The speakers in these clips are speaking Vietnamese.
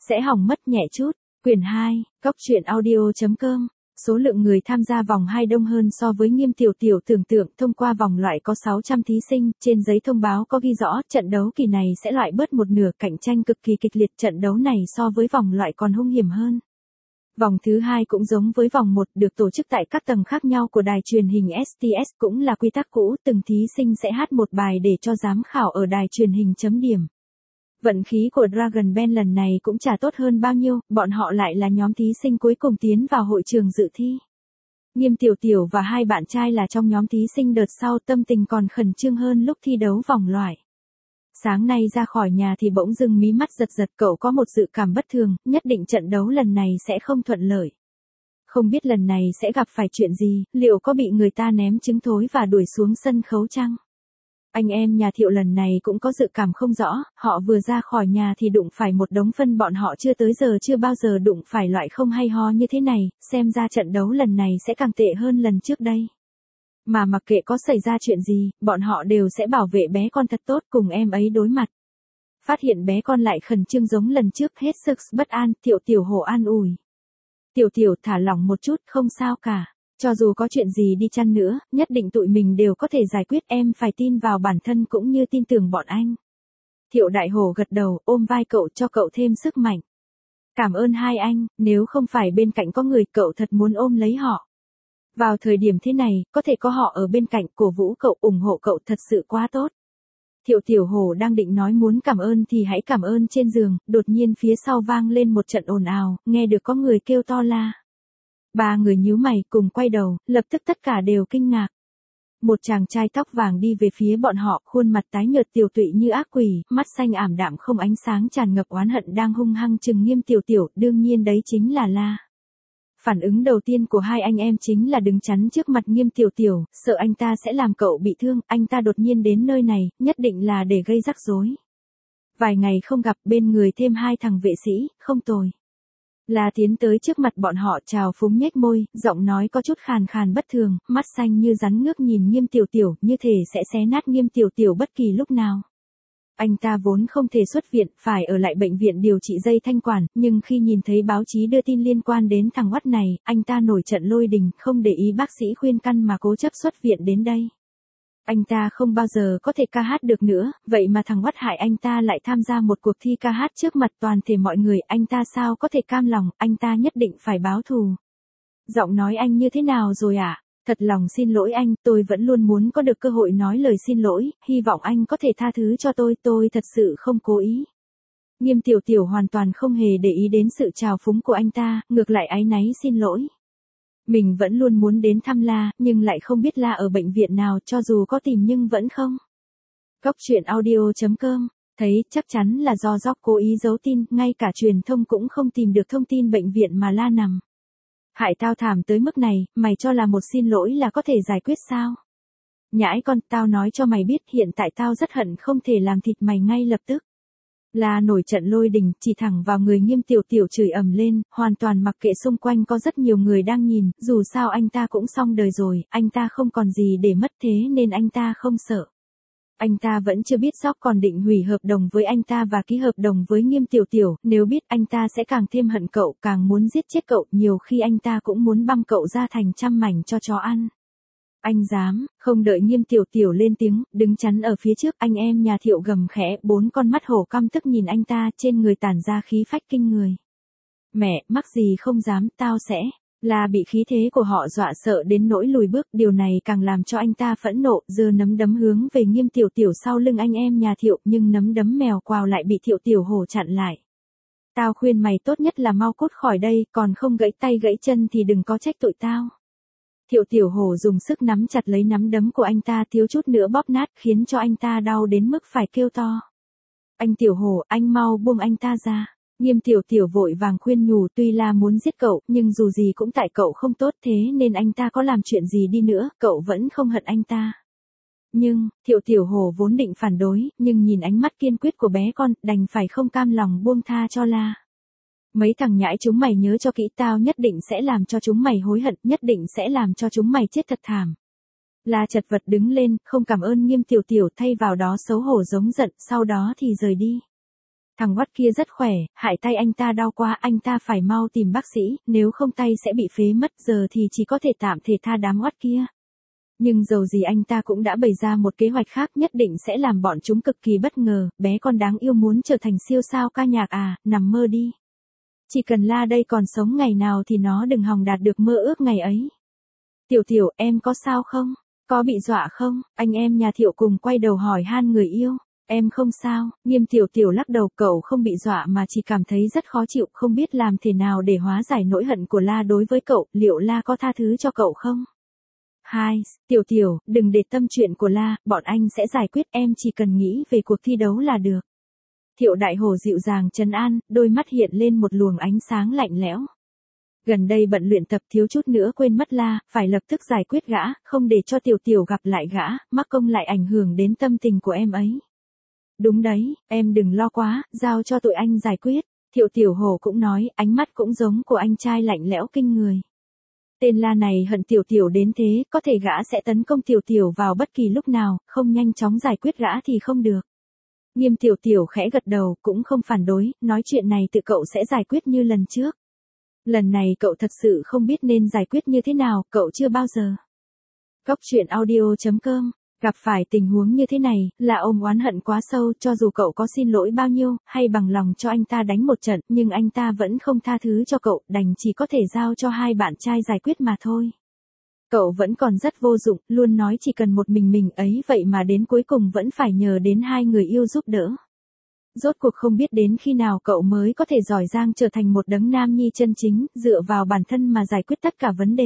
Sẽ hỏng mất nhẹ chút. Quyển 2, Cóc truyện audio.com. Số lượng người tham gia vòng 2 đông hơn so với Nghiêm Tiểu Tiểu tưởng tượng. Thông qua vòng loại có 600 thí sinh, trên giấy thông báo có ghi rõ trận đấu kỳ này sẽ loại bớt một nửa, cạnh tranh cực kỳ kịch liệt. Trận đấu này so với vòng loại còn hung hiểm hơn. Vòng thứ 2 cũng giống với vòng 1, được tổ chức tại các tầng khác nhau của đài truyền hình STS, cũng là quy tắc cũ, từng thí sinh sẽ hát một bài để cho giám khảo ở đài truyền hình chấm điểm. Vận khí của Dragon Band lần này cũng chả tốt hơn bao nhiêu, bọn họ lại là nhóm thí sinh cuối cùng tiến vào hội trường dự thi. Nghiêm Tiểu Tiểu và hai bạn trai là trong nhóm thí sinh đợt sau, tâm tình còn khẩn trương hơn lúc thi đấu vòng loại. Sáng nay ra khỏi nhà thì bỗng dưng mí mắt giật giật, cậu có một dự cảm bất thường, nhất định trận đấu lần này sẽ không thuận lợi. Không biết lần này sẽ gặp phải chuyện gì, liệu có bị người ta ném trứng thối và đuổi xuống sân khấu chăng? Anh em nhà Thiệu lần này cũng có dự cảm không rõ, họ vừa ra khỏi nhà thì đụng phải một đống phân, bọn họ chưa bao giờ đụng phải loại không hay ho như thế này, xem ra trận đấu lần này sẽ càng tệ hơn lần trước đây. Mà mặc kệ có xảy ra chuyện gì, bọn họ đều sẽ bảo vệ bé con thật tốt, cùng em ấy đối mặt. Phát hiện bé con lại khẩn trương giống lần trước, hết sức bất an, Thiệu Tiểu Hổ an ủi. Tiểu Tiểu thả lỏng một chút, không sao cả. Cho dù có chuyện gì đi chăng nữa, nhất định tụi mình đều có thể giải quyết, em phải tin vào bản thân cũng như tin tưởng bọn anh. Thiệu Đại Hổ gật đầu, ôm vai cậu, cho cậu thêm sức mạnh. Cảm ơn hai anh, nếu không phải bên cạnh có người, cậu thật muốn ôm lấy họ. Vào thời điểm thế này, có thể có họ ở bên cạnh, cổ vũ cậu, ủng hộ cậu thật sự quá tốt. Thiệu Tiểu Hổ đang định nói muốn cảm ơn thì hãy cảm ơn trên giường, đột nhiên phía sau vang lên một trận ồn ào, nghe được có người kêu to la. Ba người nhíu mày cùng quay đầu, lập tức tất cả đều kinh ngạc. Một chàng trai tóc vàng đi về phía bọn họ, khuôn mặt tái nhợt tiều tụy như ác quỷ, mắt xanh ảm đạm không ánh sáng, tràn ngập oán hận, đang hung hăng trừng Nghiêm Tiểu Tiểu, đương nhiên đấy chính là La. Phản ứng đầu tiên của hai anh em chính là đứng chắn trước mặt Nghiêm Tiểu Tiểu, sợ anh ta sẽ làm cậu bị thương, anh ta đột nhiên đến nơi này, nhất định là để gây rắc rối. Vài ngày không gặp, bên người thêm hai thằng vệ sĩ, không tồi. La tiến tới trước mặt bọn họ, chào phúng nhếch môi, giọng nói có chút khàn khàn bất thường, mắt xanh như rắn ngước nhìn Nghiêm Tiểu Tiểu, như thể sẽ xé nát Nghiêm Tiểu Tiểu bất kỳ lúc nào. Anh ta vốn không thể xuất viện, phải ở lại bệnh viện điều trị dây thanh quản, nhưng khi nhìn thấy báo chí đưa tin liên quan đến thằng oắt này, anh ta nổi trận lôi đình, không để ý bác sĩ khuyên can mà cố chấp xuất viện đến đây. Anh ta không bao giờ có thể ca hát được nữa, vậy mà thằng oắt hại anh ta lại tham gia một cuộc thi ca hát trước mặt toàn thể mọi người, anh ta sao có thể cam lòng, anh ta nhất định phải báo thù. Giọng nói anh như thế nào rồi ạ? Thật lòng xin lỗi anh, tôi vẫn luôn muốn có được cơ hội nói lời xin lỗi, hy vọng anh có thể tha thứ cho tôi thật sự không cố ý. Nghiêm Tiểu Tiểu hoàn toàn không hề để ý đến sự trào phúng của anh ta, ngược lại áy náy xin lỗi. Mình vẫn luôn muốn đến thăm La, nhưng lại không biết La ở bệnh viện nào, cho dù có tìm nhưng vẫn không. Cóc truyện audio.com, thấy chắc chắn là do Jock cố ý giấu tin, ngay cả truyền thông cũng không tìm được thông tin bệnh viện mà La nằm. Hại tao thảm tới mức này, mày cho là một xin lỗi là có thể giải quyết sao? Nhãi con, tao nói cho mày biết, hiện tại tao rất hận không thể làm thịt mày ngay lập tức. La nổi trận lôi đình, chỉ thẳng vào người Nghiêm Tiểu Tiểu chửi ầm lên, hoàn toàn mặc kệ xung quanh có rất nhiều người đang nhìn, dù sao anh ta cũng xong đời rồi, anh ta không còn gì để mất, thế nên anh ta không sợ. Anh ta vẫn chưa biết Jock còn định hủy hợp đồng với anh ta và ký hợp đồng với Nghiêm Tiểu Tiểu, nếu biết anh ta sẽ càng thêm hận cậu, càng muốn giết chết cậu, nhiều khi anh ta cũng muốn băm cậu ra thành trăm mảnh cho chó ăn. Anh dám, không đợi Nghiêm Tiểu Tiểu lên tiếng, đứng chắn ở phía trước, anh em nhà Thiệu gầm khẽ, bốn con mắt hổ căm tức nhìn anh ta, trên người tản ra khí phách kinh người. Mẹ, mắc gì không dám, tao sẽ. La bị khí thế của họ dọa sợ đến nỗi lùi bước, điều này càng làm cho anh ta phẫn nộ, giơ nắm đấm hướng về Nghiêm Tiểu Tiểu sau lưng anh em nhà Thiệu, nhưng nắm đấm mèo quào lại bị Thiệu Tiểu Hổ chặn lại. Tao khuyên mày tốt nhất là mau cút khỏi đây, còn không gãy tay gãy chân thì đừng có trách tội tao. Thiệu Tiểu Hổ dùng sức nắm chặt lấy nắm đấm của anh ta, thiếu chút nữa bóp nát, khiến cho anh ta đau đến mức phải kêu to. Anh Tiểu Hổ, anh mau buông anh ta ra. Nghiêm Tiểu Tiểu vội vàng khuyên nhủ, tuy là muốn giết cậu, nhưng dù gì cũng tại cậu không tốt, thế nên anh ta có làm chuyện gì đi nữa, cậu vẫn không hận anh ta. Nhưng, Thiệu Tiểu Hổ vốn định phản đối, nhưng nhìn ánh mắt kiên quyết của bé con, đành phải không cam lòng buông tha cho La. Mấy thằng nhãi chúng mày nhớ cho kỹ, tao nhất định sẽ làm cho chúng mày hối hận, nhất định sẽ làm cho chúng mày chết thật thảm. La chật vật đứng lên, không cảm ơn Nghiêm Tiểu Tiểu, thay vào đó xấu hổ giống giận, sau đó thì rời đi. Thằng Watt kia rất khỏe, hại tay anh ta đau quá, anh ta phải mau tìm bác sĩ, nếu không tay sẽ bị phế mất, giờ thì chỉ có thể tạm thể tha đám Watt kia. Nhưng dầu gì anh ta cũng đã bày ra một kế hoạch khác, nhất định sẽ làm bọn chúng cực kỳ bất ngờ. Bé con đáng yêu muốn trở thành siêu sao ca nhạc à, nằm mơ đi. Chỉ cần La đây còn sống ngày nào thì nó đừng hòng đạt được mơ ước ngày ấy. Tiểu Tiểu, em có sao không? Có bị dọa không? Anh em nhà Thiệu cùng quay đầu hỏi han người yêu. Em không sao, Nghiêm Tiểu Tiểu lắc đầu, cậu không bị dọa mà chỉ cảm thấy rất khó chịu, không biết làm thế nào để hóa giải nỗi hận của La đối với cậu, liệu La có tha thứ cho cậu không? Hai, Tiểu Tiểu, đừng để tâm chuyện của La, bọn anh sẽ giải quyết, em chỉ cần nghĩ về cuộc thi đấu là được. Thiệu Đại Hổ dịu dàng trấn an, đôi mắt hiện lên một luồng ánh sáng lạnh lẽo. Gần đây bận luyện tập thiếu chút nữa quên mất La, phải lập tức giải quyết gã, không để cho Tiểu Tiểu gặp lại gã, mắc công lại ảnh hưởng đến tâm tình của em ấy. Đúng đấy, em đừng lo quá, giao cho tụi anh giải quyết. Thiệu Tiểu Hổ cũng nói, ánh mắt cũng giống của anh trai lạnh lẽo kinh người. Tên La này hận Tiểu Tiểu đến thế, có thể gã sẽ tấn công Tiểu Tiểu vào bất kỳ lúc nào, không nhanh chóng giải quyết gã thì không được. Nghiêm Tiểu Tiểu khẽ gật đầu, cũng không phản đối, nói chuyện này tự cậu sẽ giải quyết như lần trước. Lần này cậu thật sự không biết nên giải quyết như thế nào, cậu chưa bao giờ. Góc truyện audio.com, gặp phải tình huống như thế này, là ôm oán hận quá sâu, cho dù cậu có xin lỗi bao nhiêu, hay bằng lòng cho anh ta đánh một trận, nhưng anh ta vẫn không tha thứ cho cậu, đành chỉ có thể giao cho hai bạn trai giải quyết mà thôi. Cậu vẫn còn rất vô dụng, luôn nói chỉ cần một mình ấy, vậy mà đến cuối cùng vẫn phải nhờ đến hai người yêu giúp đỡ. Rốt cuộc không biết đến khi nào cậu mới có thể giỏi giang trở thành một đấng nam nhi chân chính, dựa vào bản thân mà giải quyết tất cả vấn đề.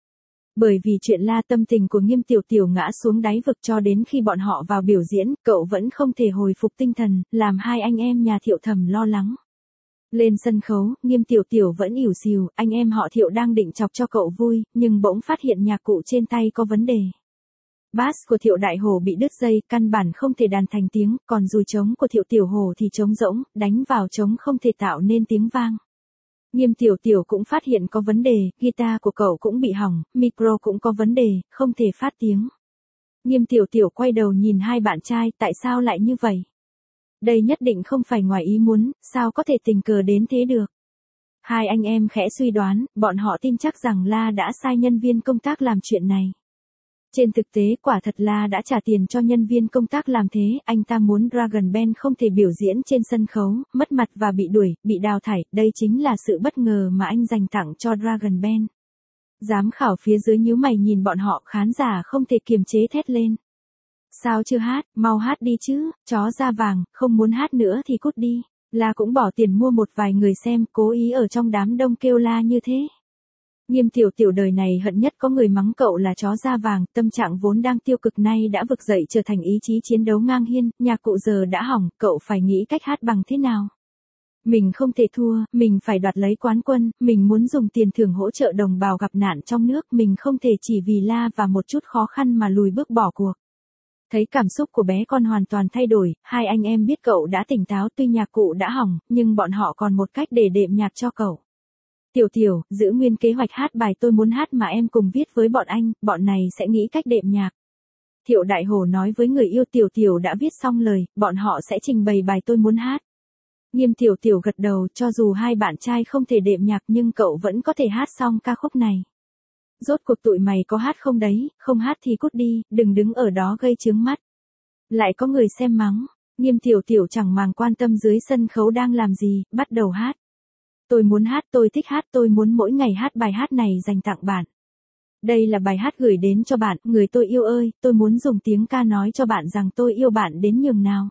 Bởi vì chuyện La, tâm tình của Nghiêm Tiểu Tiểu ngã xuống đáy vực, cho đến khi bọn họ vào biểu diễn, cậu vẫn không thể hồi phục tinh thần, làm hai anh em nhà Thiệu thầm lo lắng. Lên sân khấu, Nghiêm Tiểu Tiểu vẫn ỉu xìu, anh em họ Thiệu đang định chọc cho cậu vui, nhưng bỗng phát hiện nhạc cụ trên tay có vấn đề. Bass của Thiệu Đại Hổ bị đứt dây, căn bản không thể đàn thành tiếng, còn dùi trống của Thiệu Tiểu Hổ thì trống rỗng, đánh vào trống không thể tạo nên tiếng vang. Nghiêm Tiểu Tiểu cũng phát hiện có vấn đề, guitar của cậu cũng bị hỏng, micro cũng có vấn đề, không thể phát tiếng. Nghiêm Tiểu Tiểu quay đầu nhìn hai bạn trai, tại sao lại như vậy? Đây nhất định không phải ngoài ý muốn, sao có thể tình cờ đến thế được? Hai anh em khẽ suy đoán, bọn họ tin chắc rằng La đã sai nhân viên công tác làm chuyện này. Trên thực tế quả thật La đã trả tiền cho nhân viên công tác làm thế, anh ta muốn Dragon Band không thể biểu diễn trên sân khấu, mất mặt và bị đuổi, bị đào thải, đây chính là sự bất ngờ mà anh dành tặng cho Dragon Band. Giám khảo phía dưới nhíu mày nhìn bọn họ, khán giả không thể kiềm chế thét lên. Sao chưa hát, mau hát đi chứ, chó da vàng, không muốn hát nữa thì cút đi. La cũng bỏ tiền mua một vài người xem, cố ý ở trong đám đông kêu la như thế. Nghiêm Tiểu Tiểu đời này hận nhất có người mắng cậu là chó da vàng, tâm trạng vốn đang tiêu cực nay đã vực dậy trở thành ý chí chiến đấu ngang hiên, nhạc cụ giờ đã hỏng, cậu phải nghĩ cách hát bằng thế nào. Mình không thể thua, mình phải đoạt lấy quán quân, mình muốn dùng tiền thưởng hỗ trợ đồng bào gặp nạn trong nước, mình không thể chỉ vì La và một chút khó khăn mà lùi bước bỏ cuộc. Thấy cảm xúc của bé con hoàn toàn thay đổi, hai anh em biết cậu đã tỉnh táo, tuy nhạc cụ đã hỏng, nhưng bọn họ còn một cách để đệm nhạc cho cậu. Tiểu Tiểu, giữ nguyên kế hoạch hát bài tôi muốn hát mà em cùng viết với bọn anh, bọn này sẽ nghĩ cách đệm nhạc. Thiệu Đại Hổ nói với người yêu. Tiểu Tiểu đã viết xong lời, bọn họ sẽ trình bày bài tôi muốn hát. Nghiêm Tiểu Tiểu gật đầu, cho dù hai bạn trai không thể đệm nhạc nhưng cậu vẫn có thể hát xong ca khúc này. Rốt cuộc tụi mày có hát không đấy, không hát thì cút đi, đừng đứng ở đó gây chướng mắt. Lại có người xem mắng, Nghiêm Tiểu Tiểu chẳng màng quan tâm dưới sân khấu đang làm gì, bắt đầu hát. Tôi muốn hát, tôi thích hát, tôi muốn mỗi ngày hát bài hát này dành tặng bạn. Đây là bài hát gửi đến cho bạn, người tôi yêu ơi, tôi muốn dùng tiếng ca nói cho bạn rằng tôi yêu bạn đến nhường nào.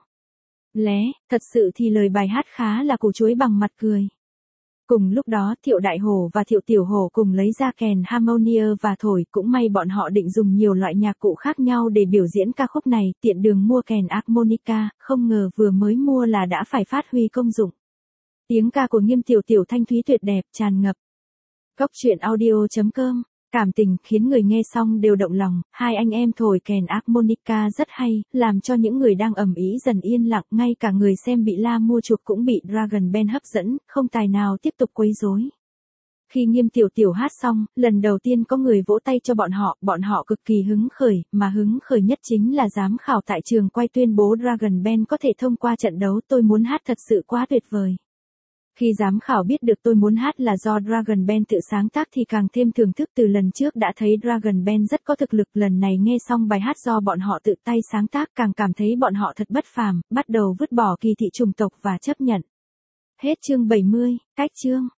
Thật sự thì lời bài hát khá là củ chuối bằng mặt cười. Cùng lúc đó Thiệu Đại Hổ và Thiệu Tiểu Hổ cùng lấy ra kèn harmonia và thổi, cũng may bọn họ định dùng nhiều loại nhạc cụ khác nhau để biểu diễn ca khúc này, tiện đường mua kèn harmonica, không ngờ vừa mới mua là đã phải phát huy công dụng. Tiếng ca của Nghiêm Tiểu Tiểu thanh thúy tuyệt đẹp, tràn ngập. Góc truyện audio.com, cảm tình khiến người nghe xong đều động lòng, hai anh em thổi kèn harmonica rất hay, làm cho những người đang ầm ĩ dần yên lặng, ngay cả người xem bị La mua chuộc cũng bị Dragon Band hấp dẫn, không tài nào tiếp tục quấy rối. Khi Nghiêm Tiểu Tiểu hát xong, lần đầu tiên có người vỗ tay cho bọn họ cực kỳ hứng khởi, mà hứng khởi nhất chính là giám khảo tại trường quay tuyên bố Dragon Band có thể thông qua trận đấu Tôi Muốn Hát thật sự quá tuyệt vời. Khi giám khảo biết được Tôi Muốn Hát là do Dragon Band tự sáng tác thì càng thêm thưởng thức, từ lần trước đã thấy Dragon Band rất có thực lực, lần này nghe xong bài hát do bọn họ tự tay sáng tác càng cảm thấy bọn họ thật bất phàm, bắt đầu vứt bỏ kỳ thị chủng tộc và chấp nhận. Hết chương 70, cách chương.